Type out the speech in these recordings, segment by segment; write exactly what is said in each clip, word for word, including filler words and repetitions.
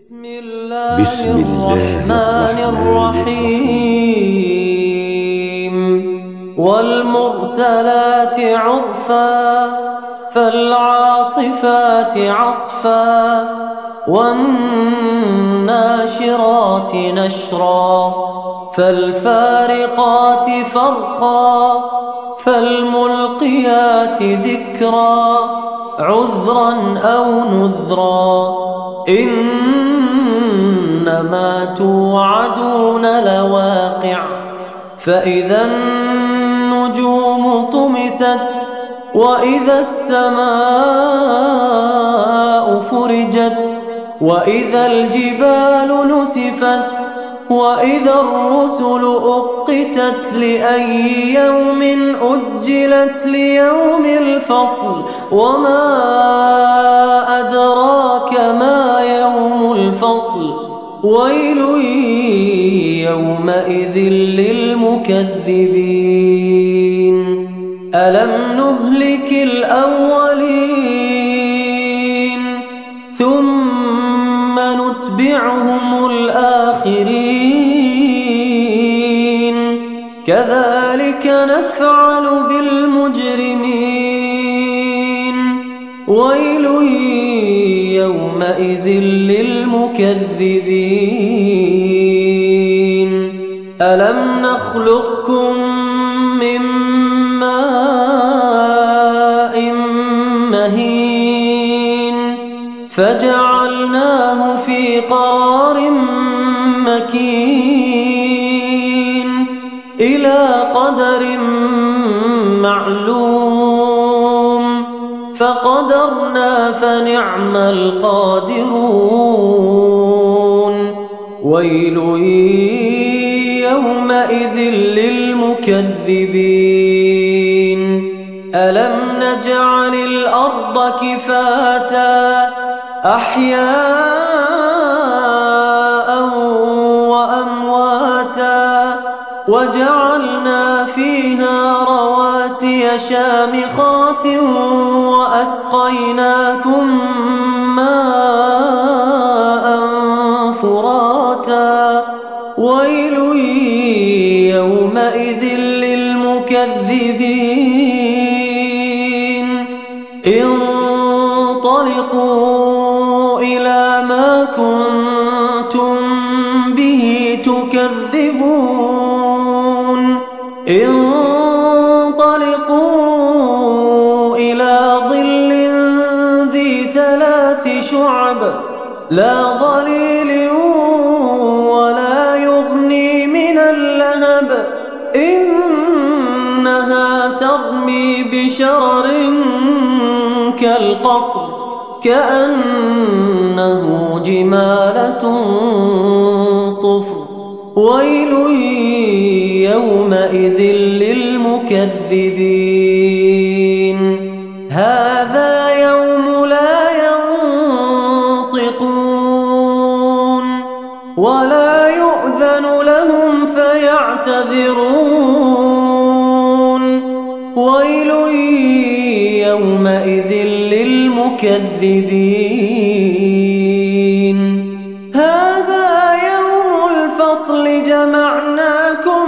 بسم الله الرحمن الرحيم والمرسلات عرفا فالعاصفات عصفا والناشرات نشرا فالفارقات فرقا فالملقيات ذكرا عذرا أو نذرا إنما توعدون لواقع فإذا النجوم طمست وإذا السماء فرجت وإذا الجبال نسفت وإذا الرسل أقتت لأي يوم أجلت ليوم الفصل وما أدراك ما يوم الفصل ويل يومئذ للمكذبين ألم نهلك الأولين ثم نتبعهم الآخرين كذلك نفعل بالمجرمين ويل يومئذ للمكذبين ألم نخلقكم من ماء مهين فجعلناه في قرار مكين إلى قدر معلوم فقدرنا فنعم القادرون ويل يومئذ للمكذبين ألم نجعل الأرض كفاتا أحياء وأمواتا وجعلنا فيها رواسي شامخات وأسقيناكم ماء فراتا ويل يومئذ للمكذبين انطلقوا إلى ما كنتم به تكذبون انطلقوا إلى ظل ذي ثلاث شعب لا ظليل ولا يغني من اللهب إنها ترمي بشرر كالقصر كأنه جمالة صفر ويل يومئذ للمكذبين هذا يوم لا ينطقون ولا يؤذن لهم فيعتذرون ويل يومئذ للمكذبين هذا يوم الفصل جمعناكم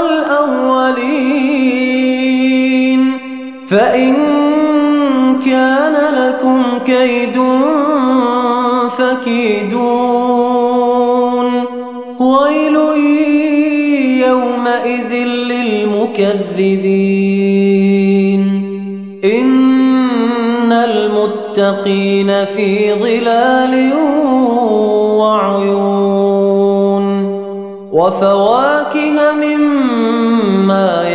والأولين فإن كان لكم كيد فكيدون ويل يومئذ للمكذبين إن المتقين في ظلال وعيون وفواكه مما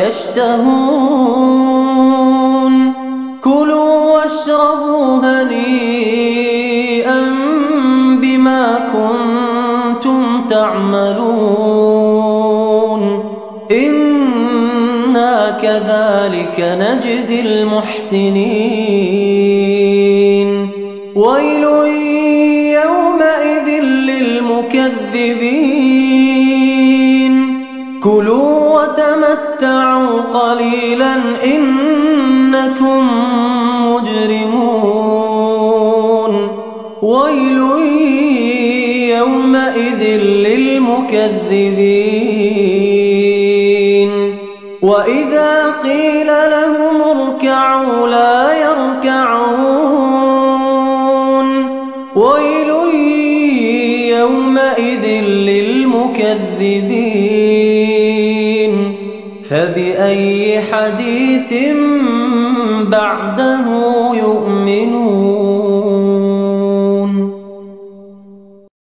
يشتهون كلوا واشربوا هنيئا بما كنتم تعملون إنا كذلك نجزي المحسنين ويل يومئذ للمكذبين كلوا وتمتعوا قليلا إنكم مجرمون ويل يومئذ للمكذبين وإذا قيل لهم اركعوا لا يركعون ويل يومئذ للمكذبين فبأي حديث بعده يؤمنون